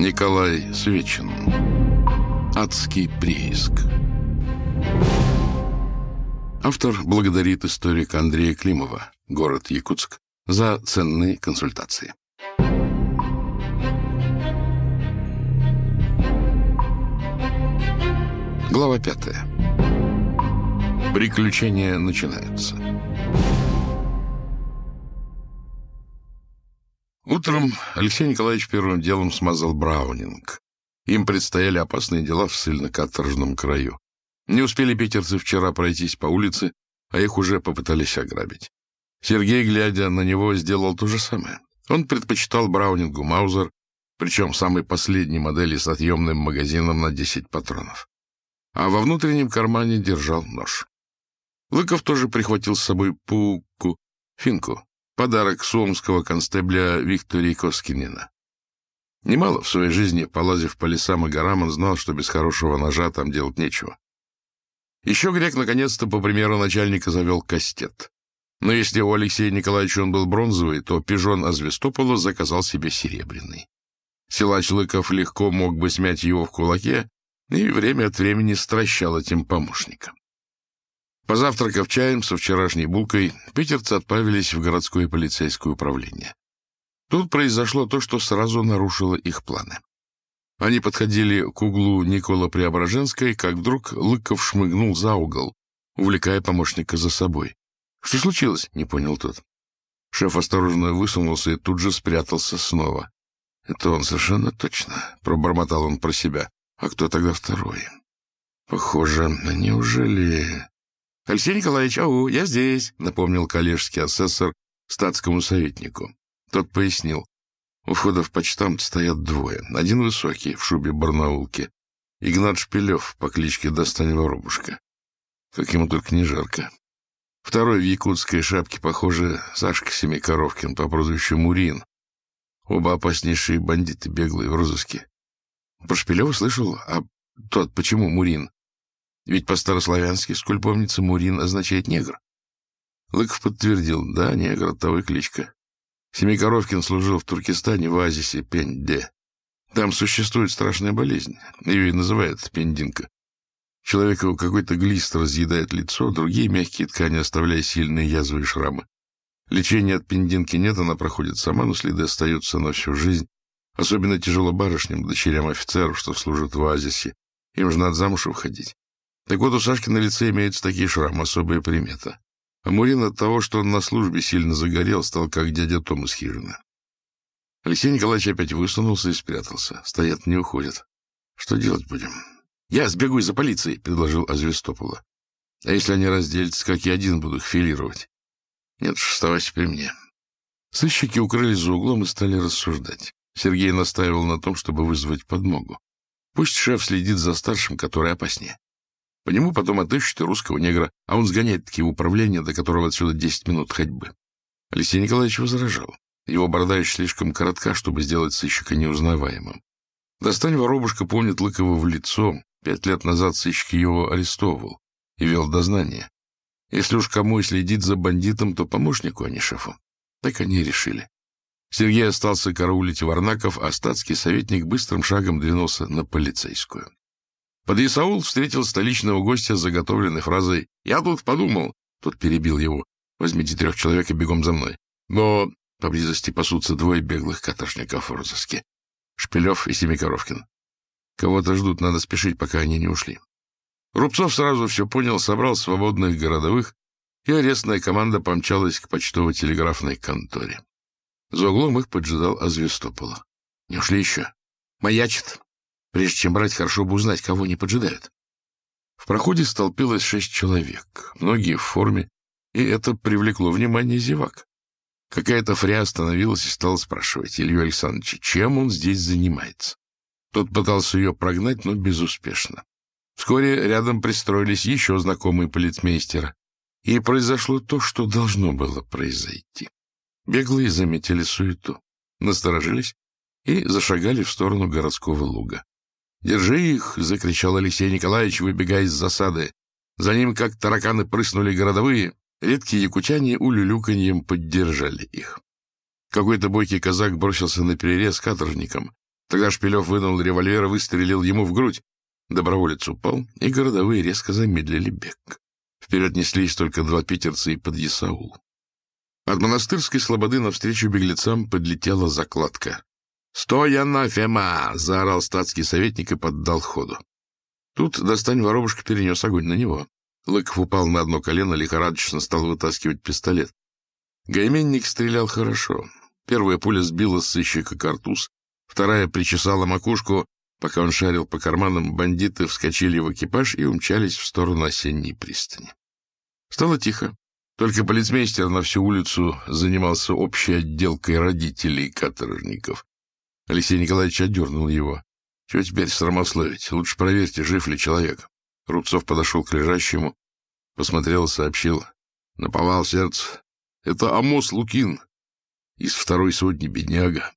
Николай Свечин. Адский прииск. Автор благодарит историка Андрея Климова, город Якутск, за ценные консультации. Глава 5. Приключения начинаются. Утром Алексей Николаевич первым делом смазал Браунинг. Им предстояли опасные дела в ссыльно-каторжном краю. Не успели питерцы вчера пройтись по улице, а их уже попытались ограбить. Сергей, глядя на него, сделал то же самое. Он предпочитал Браунингу Маузер, причем самой последней модели с отъемным магазином на 10 патронов. А во внутреннем кармане держал нож. Лыков тоже прихватил с собой финку, подарок суомского констебля Виктории Коскинена. Немало в своей жизни, полазив по лесам и горам, он знал, что без хорошего ножа там делать нечего. Еще грек, наконец-то, по примеру начальника, завел кастет. Но если у Алексея Николаевича он был бронзовый, то пижон Азвестопола заказал себе серебряный. Силач Лыков легко мог бы смять его в кулаке и время от времени стращал этим помощника. Позавтракав чаем со вчерашней булкой, питерцы отправились в городское полицейское управление. Тут произошло то, что сразу нарушило их планы. Они подходили к углу Никола-Преображенской, как вдруг Лыков шмыгнул за угол, увлекая помощника за собой. — Что случилось? — не понял тот. Шеф осторожно высунулся и тут же спрятался снова. — Это он совершенно точно, — пробормотал он про себя. — А кто тогда второй? — Похоже, неужели... — Алексей Николаевич, я здесь, — напомнил коллежский асессор статскому советнику. Тот пояснил. У входа в почтамт стоят двое. Один высокий, в шубе барнаулки. Игнат Шпилев по кличке Достань Воробушка. Как ему только не жарко. Второй в якутской шапке, похоже, Сашка Семикоровкин по прозвищу Мурин. Оба опаснейшие бандиты, беглые в розыске. Про Шпилева слышал, а тот почему Мурин? Ведь по-старославянски, сколь помнится, Мурин означает негр. Лыков подтвердил, да, негр, оттого и кличка. Семикоровкин служил в Туркестане в оазисе Пенде. Там существует страшная болезнь, ее и называют пендинка. Человеку какой-то глист разъедает лицо, другие мягкие ткани, оставляя сильные язвы и шрамы. Лечения от пендинки нет, она проходит сама, но следы остаются на всю жизнь. Особенно тяжело барышням, дочерям офицеров, что служат в оазисе. Им же надо замуж выходить. Так вот, у Сашки на лице имеются такие шрамы, особая примета. А Мурин от того, что он на службе сильно загорел, стал как дядя Том из хижины. Алексей Николаевич опять высунулся и спрятался. Стоят, не уходят. Что делать будем? — Я сбегу из-за полиции, — предложил Азвестопола. — А если они разделятся, как я один буду их филировать? — Нет уж, оставайся при мне. Сыщики укрылись за углом и стали рассуждать. Сергей настаивал на том, чтобы вызвать подмогу. Пусть шеф следит за старшим, который опаснее. По нему потом отыщут и русского негра, а он сгоняет такие управления, до которого отсюда 10 минут ходьбы. Алексей Николаевич возражал. Его борода еще слишком коротка, чтобы сделать сыщика неузнаваемым. Достань Воробушка помнит Лыкова в лицо. 5 лет назад сыщик его арестовывал и вел дознание. Если уж кому и следить за бандитом, то помощнику, а не шефу. Так они и решили. Сергей остался караулить Варнаков, а статский советник быстрым шагом двинулся на полицейскую. Подъясаул встретил столичного гостя с заготовленной фразой «Я тут подумал». Тот перебил его. «Возьмите 3 человек и бегом за мной». Но поблизости пасутся 2 беглых каторжников в розыске. Шпилев и Семикоровкин. Кого-то ждут, надо спешить, пока они не ушли. Рубцов сразу все понял, собрал свободных городовых, и арестная команда помчалась к почтово-телеграфной конторе. За углом их поджидал Азвестопола. Не ушли еще? Маячит. Прежде чем брать, хорошо бы узнать, кого они поджидают. В проходе столпилось 6 человек, многие в форме, и это привлекло внимание зевак. Какая-то фря остановилась и стала спрашивать Илью Александровича, чем он здесь занимается. Тот пытался ее прогнать, но безуспешно. Вскоре рядом пристроились еще знакомые полицмейстера, и произошло то, что должно было произойти. Беглые заметили суету, насторожились и зашагали в сторону городского луга. «Держи их!» — закричал Алексей Николаевич, выбегая из засады. За ним, как тараканы, прыснули городовые. Редкие якутяне улюлюканьем поддержали их. Какой-то бойкий казак бросился на перерез каторжникам. Тогда Шпилев вынул револьвер и выстрелил ему в грудь. Доброволец упал, и городовые резко замедлили бег. Вперед неслись только два питерца и подъясаул. От монастырской слободы навстречу беглецам подлетела закладка. «Стой, анафема!» — заорал статский советник и поддал ходу. Тут Достань воробушка перенес огонь на него. Лыков упал на одно колено, лихорадочно стал вытаскивать пистолет. Гайменник стрелял хорошо. Первая пуля сбила с сыщика картуз, вторая причесала макушку. Пока он шарил по карманам, бандиты вскочили в экипаж и умчались в сторону осенней пристани. Стало тихо. Только полицмейстер на всю улицу занимался общей отделкой родителей каторжников. Алексей Николаевич отдернул его. — Чего теперь срамословить? Лучше проверьте, жив ли человек. Рубцов подошел к лежащему, посмотрел и сообщил. Наповал сердце. Это Амос Лукин из 2-й сотни, бедняга.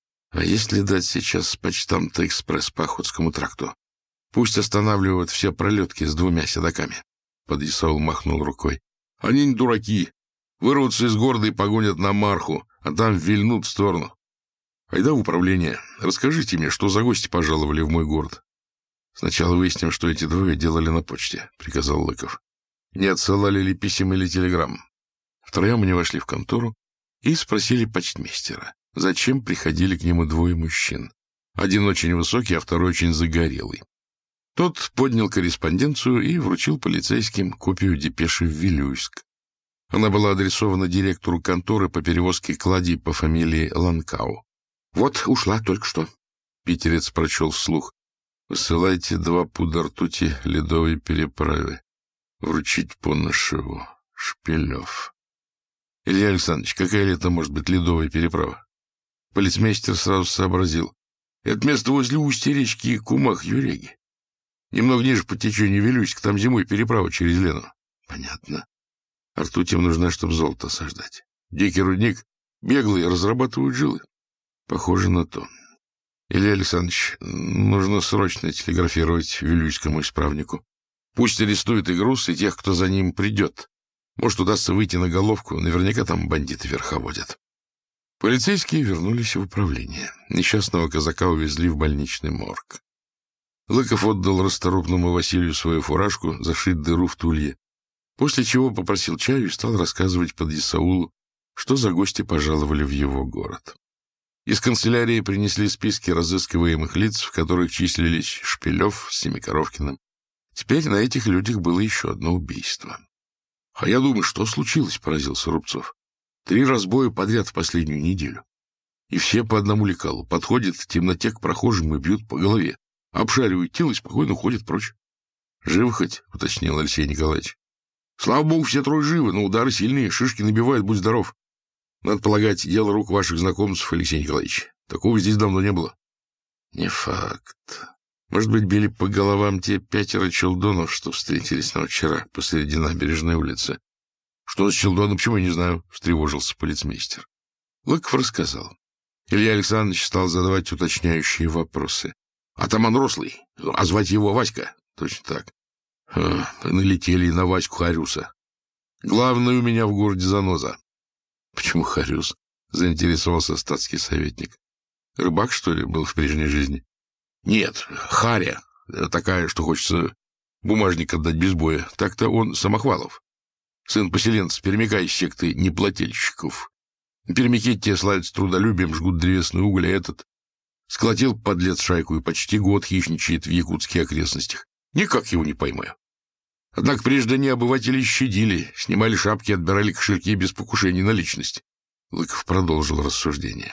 А если дать сейчас почтамта экспресс по Охотскому тракту? Пусть останавливают все пролетки с 2 седоками. Подъясаул махнул рукой. Они не дураки. Вырвутся из города и погонят на Марху, а там вильнут в сторону. Айда в управление. Расскажите мне, что за гости пожаловали в мой город. Сначала выясним, что эти двое делали на почте, — приказал Лыков. Не отсылали ли писем или телеграмм. Втроем они вошли в контору и спросили почтмейстера, зачем приходили к нему 2 мужчин. Один очень высокий, а второй очень загорелый. Тот поднял корреспонденцию и вручил полицейским копию депеши в Вилюйск. Она была адресована директору конторы по перевозке кладей по фамилии Ланкау. «Вот ушла только что», — питерец прочел вслух. «Высылайте 2 пуда ртути ледовой переправы. Вручить Поношеву. Шпилев». «Илья Александрович, какая ли это может быть ледовая переправа?» Полицмейстер сразу сообразил. «Это место возле устья речки Кумах-Юреги. Немного ниже по течению Вилюйск, там зимой переправа через Лену». «Понятно. А ртуть им нужна, чтобы золото осаждать. Дикий рудник, беглые, разрабатывают жилы». «Похоже на то. Илья Александрович, нужно срочно телеграфировать вилюйскому исправнику. Пусть арестует и груз, и тех, кто за ним придет. Может, удастся выйти на головку, наверняка там бандиты верховодят». Полицейские вернулись в управление. Несчастного казака увезли в больничный морг. Лыков отдал расторопному Василию свою фуражку, зашить дыру в тулье, после чего попросил чаю и стал рассказывать подъясаулу, что за гости пожаловали в его город. Из канцелярии принесли списки разыскиваемых лиц, в которых числились Шпилев с Семикоровкиным. Теперь на этих людях было еще одно убийство. — А я думаю, что случилось, — поразился Рубцов. 3 разбоя подряд в последнюю неделю. И все по одному лекалу. Подходят в темноте к прохожим и бьют по голове. Обшаривают тело и спокойно уходят прочь. — Живы хоть? — уточнил Алексей Николаевич. — Слава богу, все 3 живы, но удары сильные, шишки набивают, будь здоров. Надо полагать, дело рук ваших знакомцев, Алексей Николаевич. Такого здесь давно не было. — Не факт. Может быть, били по головам те 5 челдонов, что встретились нам вчера посреди набережной улицы. — Что с челдоном, почему я не знаю? — встревожился полицмейстер. Лыков рассказал. Илья Александрович стал задавать уточняющие вопросы. — Атаман рослый, а звать его Васька? — Точно так. — Налетели на Ваську Харюса. Главный у меня в городе заноза. — Почему Харюс? — заинтересовался статский советник. — Рыбак, что ли, был в прежней жизни? — Нет, Харя. Такая, что хочется бумажник отдать без боя. Так-то он Самохвалов. Сын поселенца, пермяка из секты неплательщиков. Пермяки те славятся трудолюбием, жгут древесный уголь, а этот сколотил подлец шайку и почти год хищничает в якутских окрестностях. Никак его не поймаю. Однако прежде они обывателей щадили, снимали шапки, отбирали кошельки без покушений на личность. Лыков продолжил рассуждение.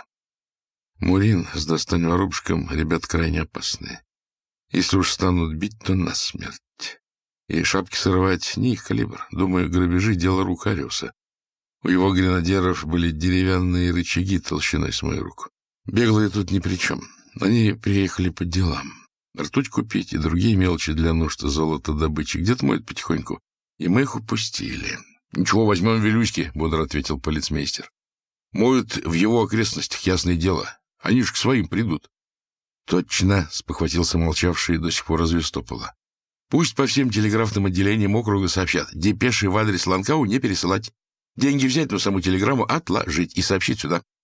Мурин с Достань воробушком ребят крайне опасные. Если уж станут бить, то насмерть. И шапки срывать не их калибр. Думаю, грабежи — дело рук Хариуса. У его гренадеров были деревянные рычаги толщиной с мою руку. Беглые тут ни при чем. Они приехали по делам. Ртуть купить и другие мелочи для нужд золота добычи где-то моют потихоньку. И мы их упустили. — Ничего, возьмем в Вилюйске, — бодро ответил полицмейстер. — Моют в его окрестностях, ясное дело. Они ж к своим придут. — Точно, — спохватился молчавший до сих пор Развестопола. — Пусть по всем телеграфным отделениям округа сообщат. Депеши в адрес Ланкау не пересылать. Деньги взять, но саму телеграмму отложить и сообщить сюда.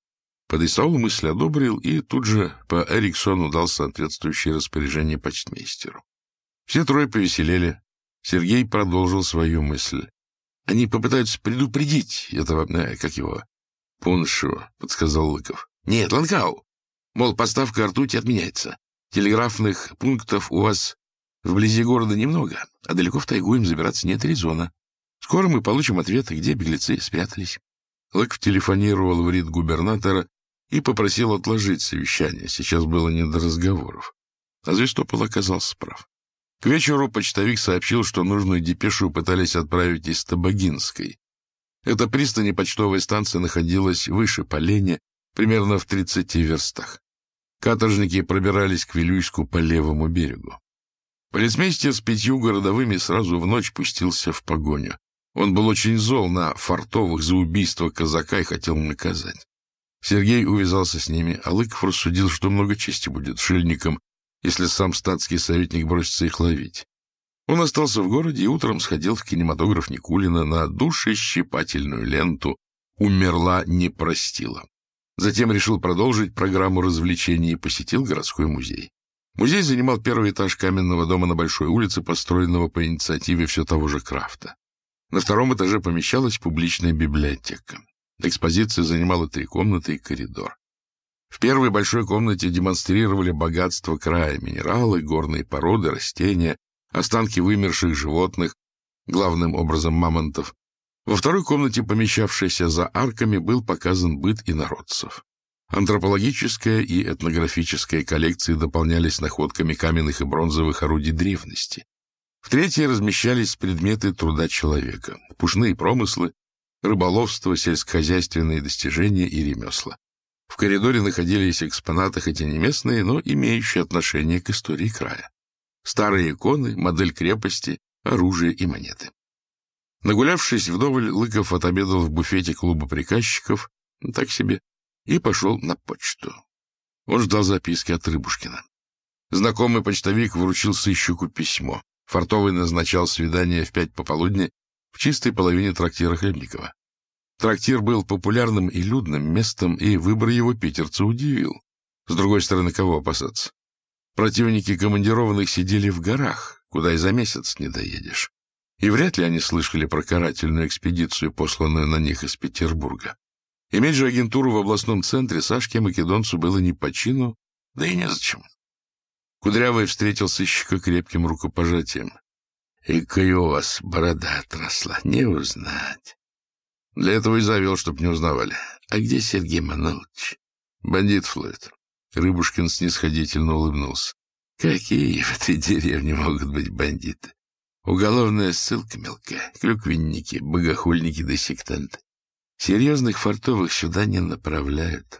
Подисаул мысль одобрил и тут же по Эриксону дал соответствующее распоряжение почтмейстеру. Все трое повеселели. Сергей продолжил свою мысль. Они попытаются предупредить этого, как его, Пуншева, подсказал Лыков. Нет, Ланкау. Мол, поставка ртути отменяется. Телеграфных пунктов у вас вблизи города немного, а далеко в тайгу им забираться нет резона. Скоро мы получим ответы, где беглецы спрятались. Лыков телефонировал в РИД губернатора и попросил отложить совещание. Сейчас было не до разговоров. А Звездопол оказался прав. К вечеру почтовик сообщил, что нужную депешу пытались отправить из Табагинской. Эта пристань и почтовая станция находилась выше по Лене, примерно в 30 верстах. Каторжники пробирались к Вилюйску по левому берегу. Полицмейстер с 5 городовыми сразу в ночь пустился в погоню. Он был очень зол на Фартовых за убийство казака и хотел наказать. Сергей увязался с ними, а Лыков рассудил, что много чести будет шильникам, если сам статский советник бросится их ловить. Он остался в городе и утром сходил в кинематограф Никулина на душещипательную ленту «Умерла, не простила». Затем решил продолжить программу развлечений и посетил городской музей. Музей занимал первый этаж каменного дома на Большой улице, построенного по инициативе все того же Крафта. На втором этаже помещалась публичная библиотека. Экспозиция занимала 3 комнаты и коридор. В первой большой комнате демонстрировали богатство края: минералы, горные породы, растения, останки вымерших животных, главным образом мамонтов. Во второй комнате, помещавшейся за арками, был показан быт инородцев. Антропологическая и этнографическая коллекции дополнялись находками каменных и бронзовых орудий древности. В третьей размещались предметы труда человека: пушные промыслы, рыболовство, сельскохозяйственные достижения и ремесла. В коридоре находились экспонаты, хоть и не местные, но имеющие отношение к истории края. Старые иконы, модель крепости, оружие и монеты. Нагулявшись вдоволь, Лыков отобедал в буфете клуба приказчиков, так себе, и пошел на почту. Он ждал записки от Рыбушкина. Знакомый почтовик вручил сыщику письмо. Фартовый назначал свидание в 5 пополудни в чистой половине трактира Хлебникова. Трактир был популярным и людным местом, и выбор его питерца удивил. С другой стороны, кого опасаться? Противники командированных сидели в горах, куда и за месяц не доедешь. И вряд ли они слышали про карательную экспедицию, посланную на них из Петербурга. Иметь же агентуру в областном центре Сашке Македонцу было не по чину, да и незачем. Кудрявый встретил сыщика крепким рукопожатием. — Экая у вас борода отросла, не узнать. Для этого и завел, чтоб не узнавали. А где Сергей Манолович? Бандит ловит. Рыбушкин снисходительно улыбнулся. Какие в этой деревне могут быть бандиты? Уголовная ссылка мелкая, клюквенники, богохульники да сектанты. Серьезных фартовых сюда не направляют.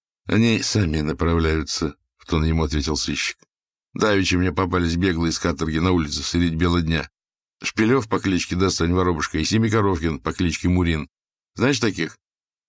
Они сами направляются, — в тон ему ответил сыщик. Давеча мне попались беглые с каторги на улице средь бела дня. Шпилев по кличке Достань Воробушка и Семикоровкин по кличке Мурин. Знаешь таких?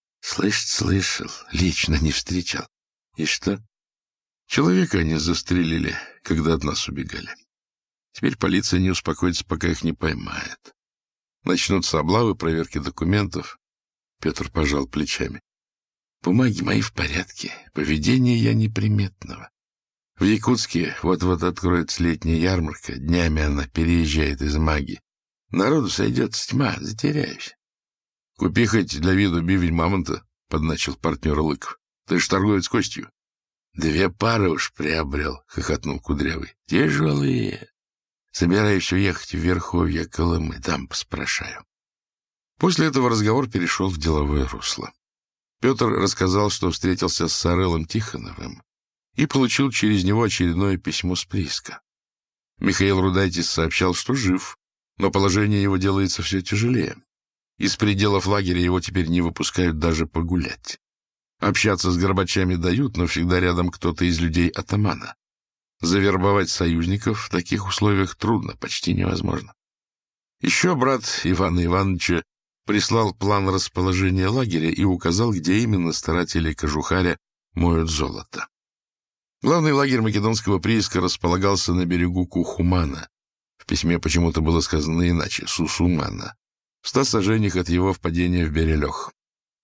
Слышал, лично не встречал. И что? Человека они застрелили, когда от нас убегали. Теперь полиция не успокоится, пока их не поймает. Начнутся облавы, проверки документов. Петр пожал плечами. Бумаги мои в порядке, поведение я неприметного. В Якутске вот-вот откроется летняя ярмарка, днями она переезжает из Маги. Народу сойдется тьма, затеряюсь. — Купи хоть для виду бивень мамонта, — подначил партнера Лыков. — Ты ж торговец костью. — 2 пары уж приобрел, — хохотнул Кудрявый. — Тяжелые. Собираюсь уехать в Верховье Колымы, там поспрашаю. После этого разговор перешел в деловое русло. Петр рассказал, что встретился с Сарелом Тихоновым и получил через него очередное письмо с прииска. Михаил Рудайтис сообщал, что жив, но положение его делается все тяжелее. Из пределов лагеря его теперь не выпускают даже погулять. Общаться с горбачами дают, но всегда рядом кто-то из людей атамана. Завербовать союзников в таких условиях трудно, почти невозможно. Еще брат Ивана Ивановича прислал план расположения лагеря и указал, где именно старатели Кожухаря моют золото. Главный лагерь македонского прииска располагался на берегу Кухумана. В письме почему-то было сказано иначе — Сусумана. В 100 саженях от его впадения в Берелёх.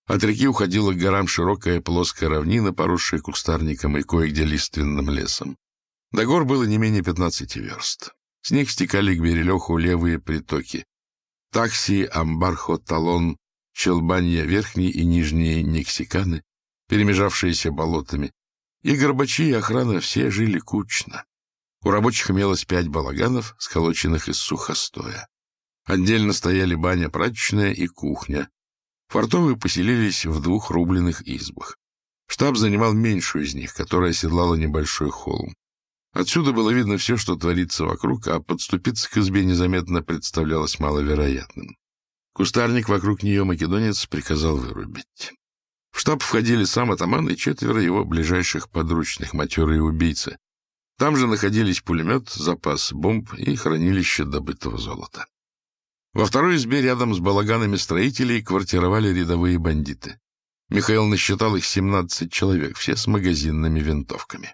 От реки уходила к горам широкая плоская равнина, поросшая кустарником и кое-где лиственным лесом. До гор было не менее 15 верст. С них стекали к Берелеху левые притоки. Такси, Амбархо, Талон, Челбанья, верхние и нижние Нексиканы, перемежавшиеся болотами. И горбачи, и охрана все жили кучно. У рабочих имелось 5 балаганов, сколоченных из сухостоя. Отдельно стояли баня прачечная и кухня. Фартовые поселились в 2 рубленых избах. Штаб занимал меньшую из них, которая оседлала небольшой холм. Отсюда было видно все, что творится вокруг, а подступиться к избе незаметно представлялось маловероятным. Кустарник вокруг нее македонец приказал вырубить. В штаб входили сам атаман и 4 его ближайших подручных, матерые убийцы. Там же находились пулемет, запас бомб и хранилище добытого золота. Во второй избе рядом с балаганами строителей квартировали рядовые бандиты. Михаил насчитал их 17 человек, все с магазинными винтовками.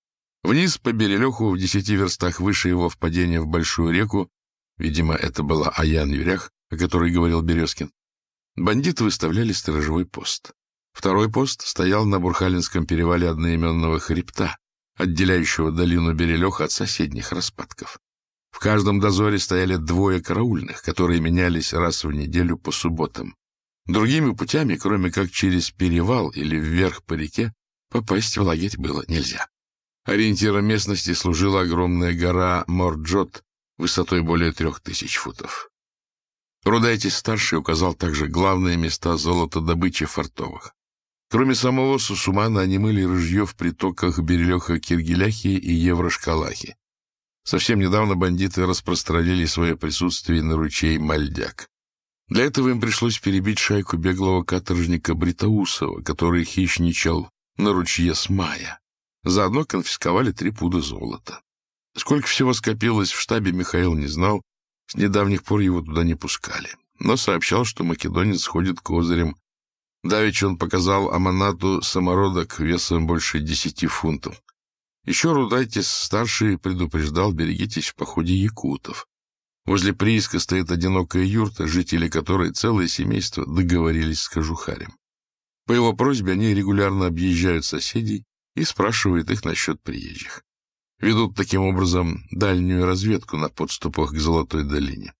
Вниз по Берелеху, в 10 верстах выше его впадения в большую реку, видимо, это была Аян-Юрях, о которой говорил Березкин, бандиты выставляли сторожевой пост. Второй пост стоял на Бурхалинском перевале одноименного хребта, отделяющего долину Берелеха от соседних распадков. В каждом дозоре стояли 2 караульных, которые менялись раз в неделю по субботам. Другими путями, кроме как через перевал или вверх по реке, попасть в лагерь было нельзя. Ориентиром местности служила огромная гора Морджот высотой более 3000 футов. Рудайтис-старший указал также главные места золотодобычи фартовых. Кроме самого Сусумана, они мыли ружье в притоках Берелеха-Киргеляхи и Еврошкалахи. Совсем недавно бандиты распространили свое присутствие на ручей Мальдяк. Для этого им пришлось перебить шайку беглого каторжника Бритоусова, который хищничал на ручье Смая. Заодно конфисковали 3 пуда золота. Сколько всего скопилось в штабе, Михаил не знал. С недавних пор его туда не пускали. Но сообщал, что македонец ходит козырем. Давеча он показал Аманату самородок весом больше 10 фунтов. Еще Рудайтис-старший предупреждал: берегитесь в походе якутов. Возле прииска стоит одинокая юрта, жители которой целое семейство договорились с кожухарем. По его просьбе они регулярно объезжают соседей и спрашивают их насчет приезжих. Ведут таким образом дальнюю разведку на подступах к Золотой долине.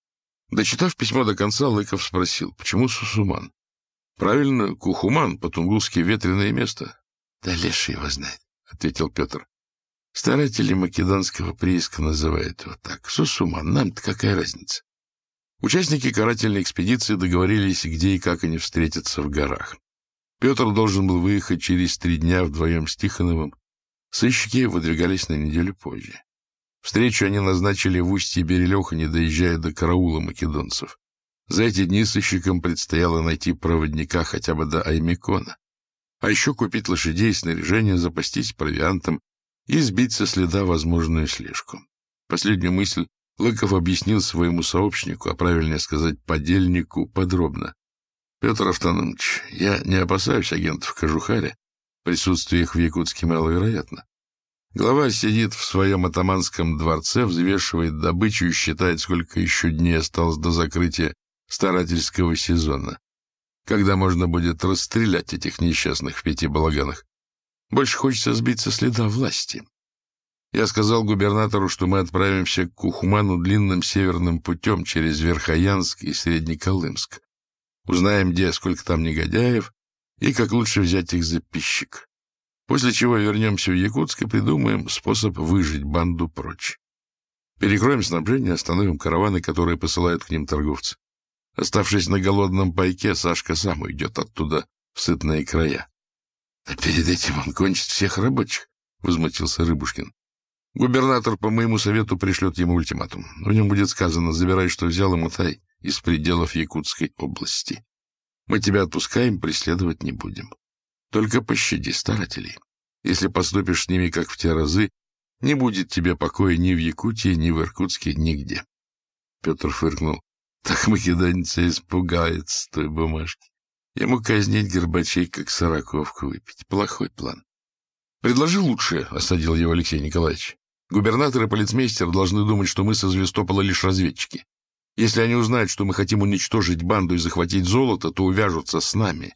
Дочитав письмо до конца, Лыков спросил: почему Сусуман? Правильно, Кухуман, по-тунгусски ветреное место. Да леший его знает, — ответил Петр. Старатели македонского прииска называют его так. Сусуман, нам-то какая разница? Участники карательной экспедиции договорились, где и как они встретятся в горах. Петр должен был выехать через 3 дня вдвоем с Тихоновым. Сыщики выдвигались на неделю позже. Встречу они назначили в устье Берелеха, не доезжая до караула македонцев. За эти дни сыщикам предстояло найти проводника хотя бы до Аймекона, а еще купить лошадей, снаряжение, запастись провиантом и сбить со следа возможную слежку. Последнюю мысль Лыков объяснил своему сообщнику, а правильнее сказать подельнику, подробно. — Петр Автономович, я не опасаюсь агентов Кожухаря, присутствие их в Якутске маловероятно. Глава сидит в своем атаманском дворце, взвешивает добычу и считает, сколько еще дней осталось до закрытия старательского сезона, когда можно будет расстрелять этих несчастных в 5 балаганах. Больше хочется сбить со следа власти. Я сказал губернатору, что мы отправимся к Кухуману длинным северным путем через Верхоянск и Среднеколымск. Узнаем, где, сколько там негодяев, и как лучше взять их за пищик. После чего вернемся в Якутск и придумаем способ выжить банду прочь. Перекроем снабжение, остановим караваны, которые посылают к ним торговцы. Оставшись на голодном пайке, Сашка сам уйдет оттуда в сытные края. — А перед этим он кончит всех рабочих, — возмутился Рыбушкин. Губернатор по моему совету пришлет ему ультиматум. В нем будет сказано: забирай, что взял, и мотай из пределов Якутской области. Мы тебя отпускаем, преследовать не будем. Только пощади старателей. Если поступишь с ними, как в те разы, не будет тебе покоя ни в Якутии, ни в Иркутске, нигде. Петр фыркнул. Так македонец испугается той бумажки. Ему казнить горбачей, как сороковку выпить. Плохой план. Предложи лучше, — осадил его Алексей Николаевич. Губернатор и полицмейстер должны думать, что мы со Звестопола лишь разведчики. Если они узнают, что мы хотим уничтожить банду и захватить золото, то увяжутся с нами.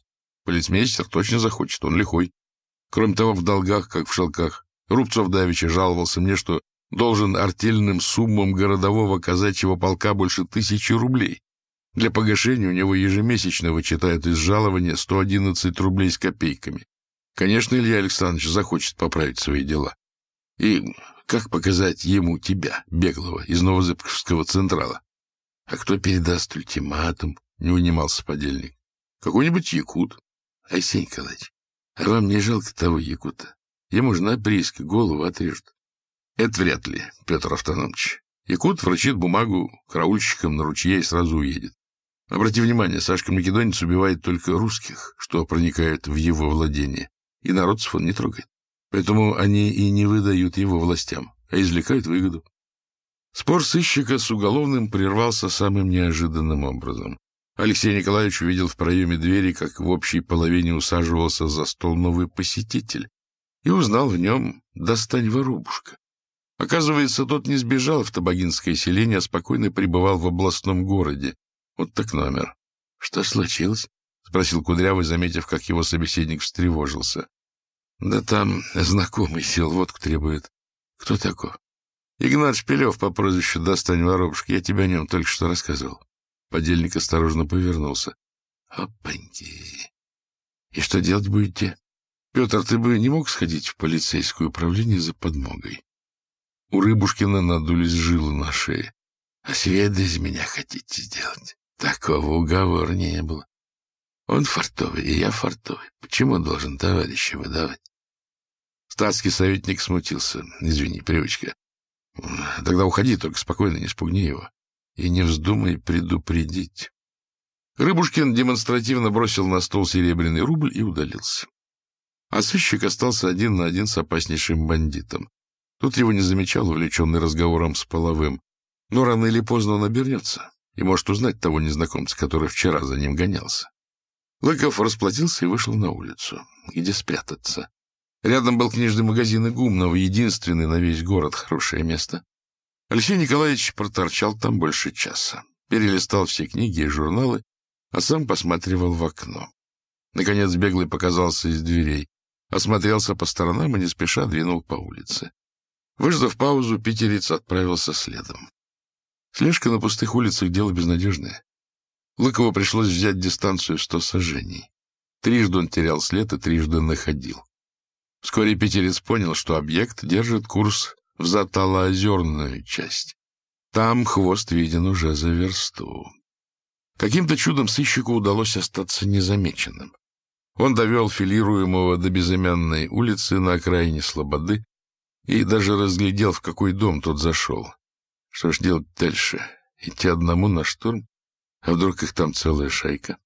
Полицмейстер точно захочет, он лихой. Кроме того, в долгах, как в шелках. Рубцов давеча жаловался мне, что должен артельным суммам городового казачьего полка больше 1000 рублей. Для погашения у него ежемесячно вычитают из жалования 111 рублей с копейками. Конечно, Илья Александрович захочет поправить свои дела. И как показать ему тебя, беглого, из Новозыбковского Централа? — А кто передаст ультиматум? — не унимался подельник. — Какой-нибудь якут. — Алексей Николаевич, а вам не жалко того якута? Ему же на прииске голову отрежут. — Это вряд ли, Петр Автономович. Якут вручит бумагу караульщикам на ручье и сразу уедет. Обрати внимание, Сашка Македонец убивает только русских, что проникают в его владение, и народцев он не трогает. Поэтому они и не выдают его властям, а извлекают выгоду. Спор сыщика с уголовным прервался самым неожиданным образом. Алексей Николаевич увидел в проеме двери, как в общей половине усаживался за стол новый посетитель, и узнал в нем «Достань воробушка». Оказывается, тот не сбежал в Табагинское селение, а спокойно пребывал в областном городе. Вот так номер. — Что случилось? — спросил Кудрявый, заметив, как его собеседник встревожился. — Да там знакомый сел, водку требует. — Кто такой? — Игнат Шпилев по прозвищу «Достань воробушка». Я тебе о нем только что рассказывал. Подельник осторожно повернулся. — Опаньки! И что делать будете? Петр, ты бы не мог сходить в полицейское управление за подмогой? У Рыбушкина надулись жилы на шее. — А свет из меня хотите сделать? Такого уговора не было. Он фартовый, и я фартовый. Почему он должен товарища выдавать? Статский советник смутился. Извини, привычка. Тогда уходи, только спокойно, не спугни его. И не вздумай предупредить. Рыбушкин демонстративно бросил на стол серебряный рубль и удалился. А сыщик остался один на один с опаснейшим бандитом. Тут его не замечал, увлеченный разговором с Половым. Но рано или поздно он обернется и может узнать того незнакомца, который вчера за ним гонялся. Лыков расплатился и вышел на улицу. Где спрятаться? Рядом был книжный магазин Игумнова, единственный на весь город, хорошее место. Алексей Николаевич проторчал там больше часа. Перелистал все книги и журналы, а сам посматривал в окно. Наконец беглый показался из дверей, осмотрелся по сторонам и не спеша двинул по улице. Выждав паузу, питерец отправился следом. Слежка на пустых улицах — дело безнадежное. Лыкову пришлось взять дистанцию в 100 саженей. Трижды он терял след и трижды находил. Вскоре питерец понял, что объект держит курс в Заталоозерную часть. Там хвост виден уже за версту. Каким-то чудом сыщику удалось остаться незамеченным. Он довел филируемого до безымянной улицы на окраине Слободы и даже разглядел, в какой дом тот зашел. Что ж делать дальше? Идти одному на штурм? А вдруг их там целая шайка?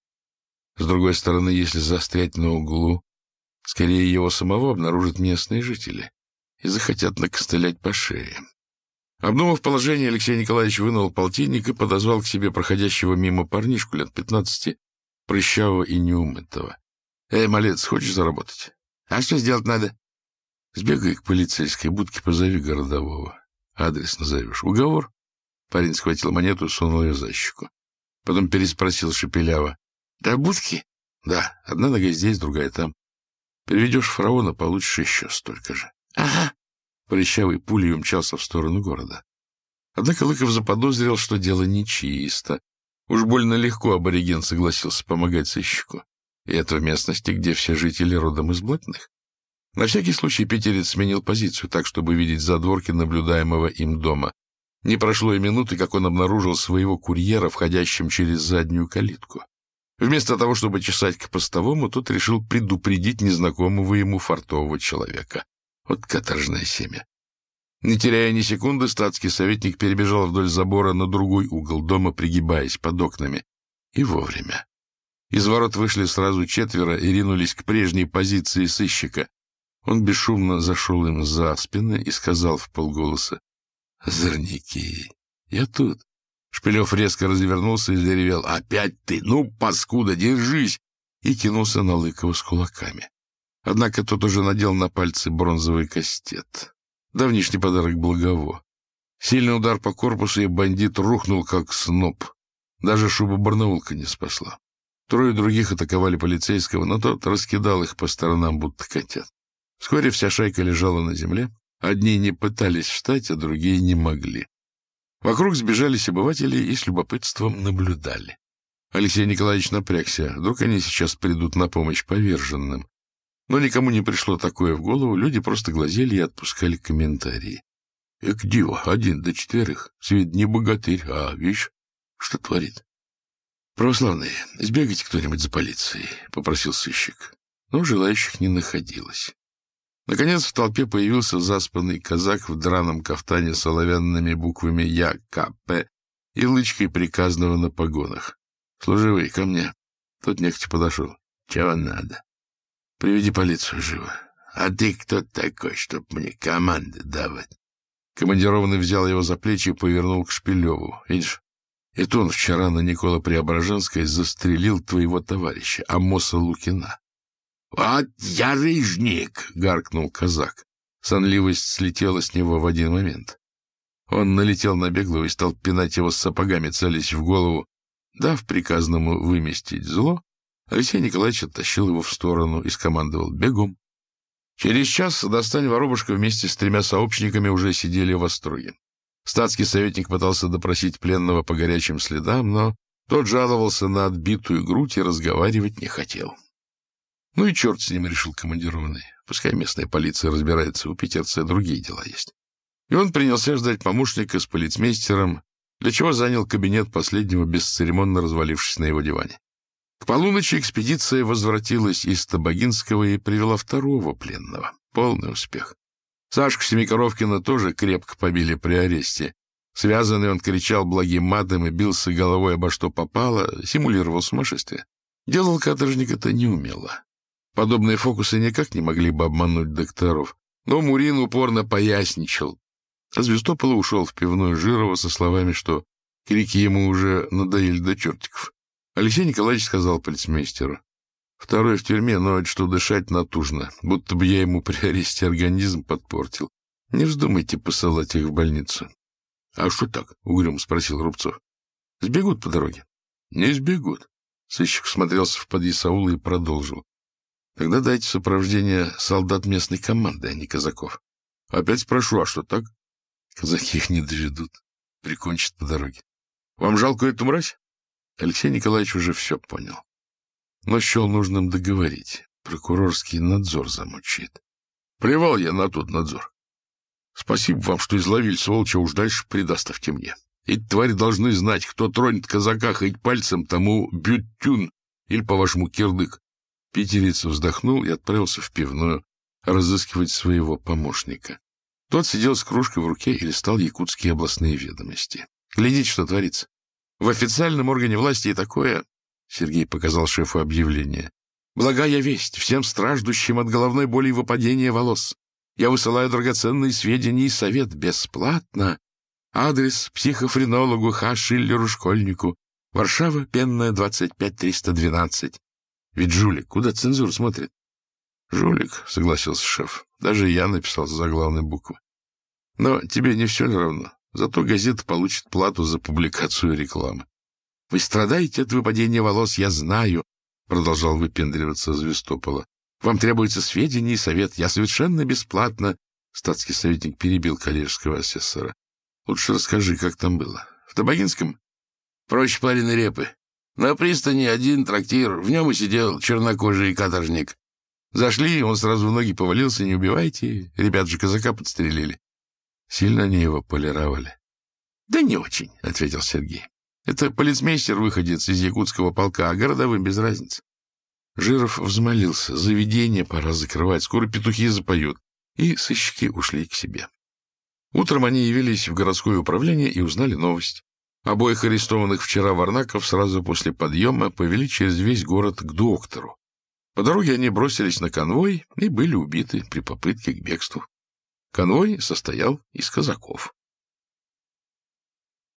С другой стороны, если застрять на углу, скорее его самого обнаружат местные жители и захотят накостылять по шее. Обдумав положение, Алексей Николаевич вынул полтинник и подозвал к себе проходящего мимо парнишку лет 15, прыщавого и неумытого. — Эй, малец, хочешь заработать? — А что сделать надо? — Сбегай к полицейской будке, позови городового. Адрес назовешь. Уговор? Парень схватил монету и сунул ее за щеку. Потом переспросил шепеляво. — Да будки? — Да, одна нога здесь, другая там. Переведешь фараона, получишь еще столько же. — Ага. Прыщавый пулей умчался в сторону города. Однако Лыков заподозрил, что дело нечисто. Уж больно легко абориген согласился помогать сыщику. И это в местности, где все жители родом из блатных. На всякий случай питерец сменил позицию так, чтобы видеть задворки наблюдаемого им дома. Не прошло и минуты, как он обнаружил своего курьера, входящим через заднюю калитку. Вместо того, чтобы чесать к постовому, тот решил предупредить незнакомого ему фартового человека. Вот каторжное семя. Не теряя ни секунды, статский советник перебежал вдоль забора на другой угол дома, пригибаясь под окнами. И вовремя. Из ворот вышли сразу 4 и ринулись к прежней позиции сыщика. Он бесшумно зашел им за спины и сказал вполголоса: — Озорники, я тут. Шпилев резко развернулся и заревел: — Опять ты! Ну, паскуда, держись! И кинулся на Лыкова с кулаками. Однако тот уже надел на пальцы бронзовый кастет. Давнишний подарок Благово. Сильный удар по корпусу, и бандит рухнул, как сноп. Даже шуба-барнаулка не спасла. Трое других атаковали полицейского, но тот раскидал их по сторонам, будто котят. Вскоре вся шайка лежала на земле. Одни не пытались встать, а другие не могли. Вокруг сбежались обыватели и с любопытством наблюдали. Алексей Николаевич напрягся. Вдруг они сейчас придут на помощь поверженным. Но никому не пришло такое в голову. Люди просто глазели и отпускали комментарии. Эк, диво, 1 до 4. Свет не богатырь, а, видишь, что творит. «Православные, сбегайте кто-нибудь за полицией», — попросил сыщик. Но желающих не находилось. Наконец в толпе появился заспанный казак в драном кафтане с оловянными буквами ЯКП и лычкой приказного на погонах. «Служивый, ко мне». Тот нехотя подошел. «Чего надо?» «Приведи полицию живо». «А ты кто такой, чтоб мне команды давать?» Командированный взял его за плечи и повернул к Шпилеву. «Видишь, это он вчера на Николо-Преображенской застрелил твоего товарища, Амоса Лукина». «Вот я рыжник!» — гаркнул казак. Сонливость слетела с него в один момент. Он налетел на беглого и стал пинать его с сапогами, целясь в голову. Дав приказному выместить зло, Алексей Николаевич оттащил его в сторону и скомандовал бегом. Через час Достань Воробушка вместе с 3 сообщниками уже сидели в остроге. Статский советник пытался допросить пленного по горячим следам, но тот жаловался на отбитую грудь и разговаривать не хотел. Ну и черт с ним, решил командированный. Пускай местная полиция разбирается, у питерца другие дела есть. И он принялся ждать помощника с полицмейстером, для чего занял кабинет последнего, бесцеремонно развалившись на его диване. К полуночи экспедиция возвратилась из Табагинского и привела 2-го пленного. Полный успех. Сашку Семикоровкина тоже крепко побили при аресте. Связанный он кричал благим матом и бился головой обо что попало, симулировал сумасшествие. Делал каторжник это неумело. Подобные фокусы никак не могли бы обмануть докторов. Но Мурин упорно поясничал. А Звездопола ушел в пивную Жирова со словами, что крики ему уже надоели до чертиков. Алексей Николаевич сказал полицмейстеру: «2-й в тюрьме, но это что дышать натужно, будто бы я ему при аресте организм подпортил. Не вздумайте посылать их в больницу». «А что так?» — угрюмо спросил Рубцов. «Сбегут по дороге». «Не сбегут». Сыщик смотрелся в подъясаула и продолжил. «Тогда дайте сопровождение солдат местной команды, а не казаков». «Опять спрошу, а что так?» «Казаки их не доведут. Прикончат по дороге». «Вам жалко эту мразь?» Алексей Николаевич уже все понял. Но счел нужным договорить. Прокурорский надзор замучит. Плевал я на тот надзор. Спасибо вам, что изловили сволоча, уж дальше предоставьте мне. Эти твари должны знать, кто тронет казака хоть пальцем, тому бютюн или, по-вашему, кирдык. Питерец вздохнул и отправился в пивную разыскивать своего помощника. Тот сидел с кружкой в руке и листал якутские областные ведомости. Глядите, что творится. В официальном органе власти и такое... Сергей показал шефу объявление. «Благая весть всем страждущим от головной боли и выпадения волос. Я высылаю драгоценные сведения и совет бесплатно. Адрес психофренологу Х. Шиллеру-школьнику. Варшава, Пенная, 25-312. Ведь жулик, куда цензура смотрит?» «Жулик», — согласился шеф. «Даже я написал заглавной буквы. Но тебе не все ли равно? Зато газета получит плату за публикацию рекламы». «Вы страдаете от выпадения волос, я знаю», — продолжал выпендриваться Звездопола. «Вам требуется сведения и совет. Я совершенно бесплатно». Статский советник перебил коллежского асессора. «Лучше расскажи, как там было. В Табагинском?» «Проще пареной репы. На пристани 1 трактир. В нем и сидел чернокожий каторжник. Зашли, он сразу в ноги повалился. Не убивайте. Ребят же казака подстрелили». «Сильно они его полировали?» «Да не очень», — ответил Сергей. «Это полицмейстер-выходец из якутского полка, а городовым без разницы». Жиров взмолился. Заведение пора закрывать, скоро петухи запоют. И сыщики ушли к себе. Утром они явились в городское управление и узнали новость. Обоих арестованных вчера варнаков сразу после подъема повели через весь город к доктору. По дороге они бросились на конвой и были убиты при попытке к бегству. Конвой состоял из казаков.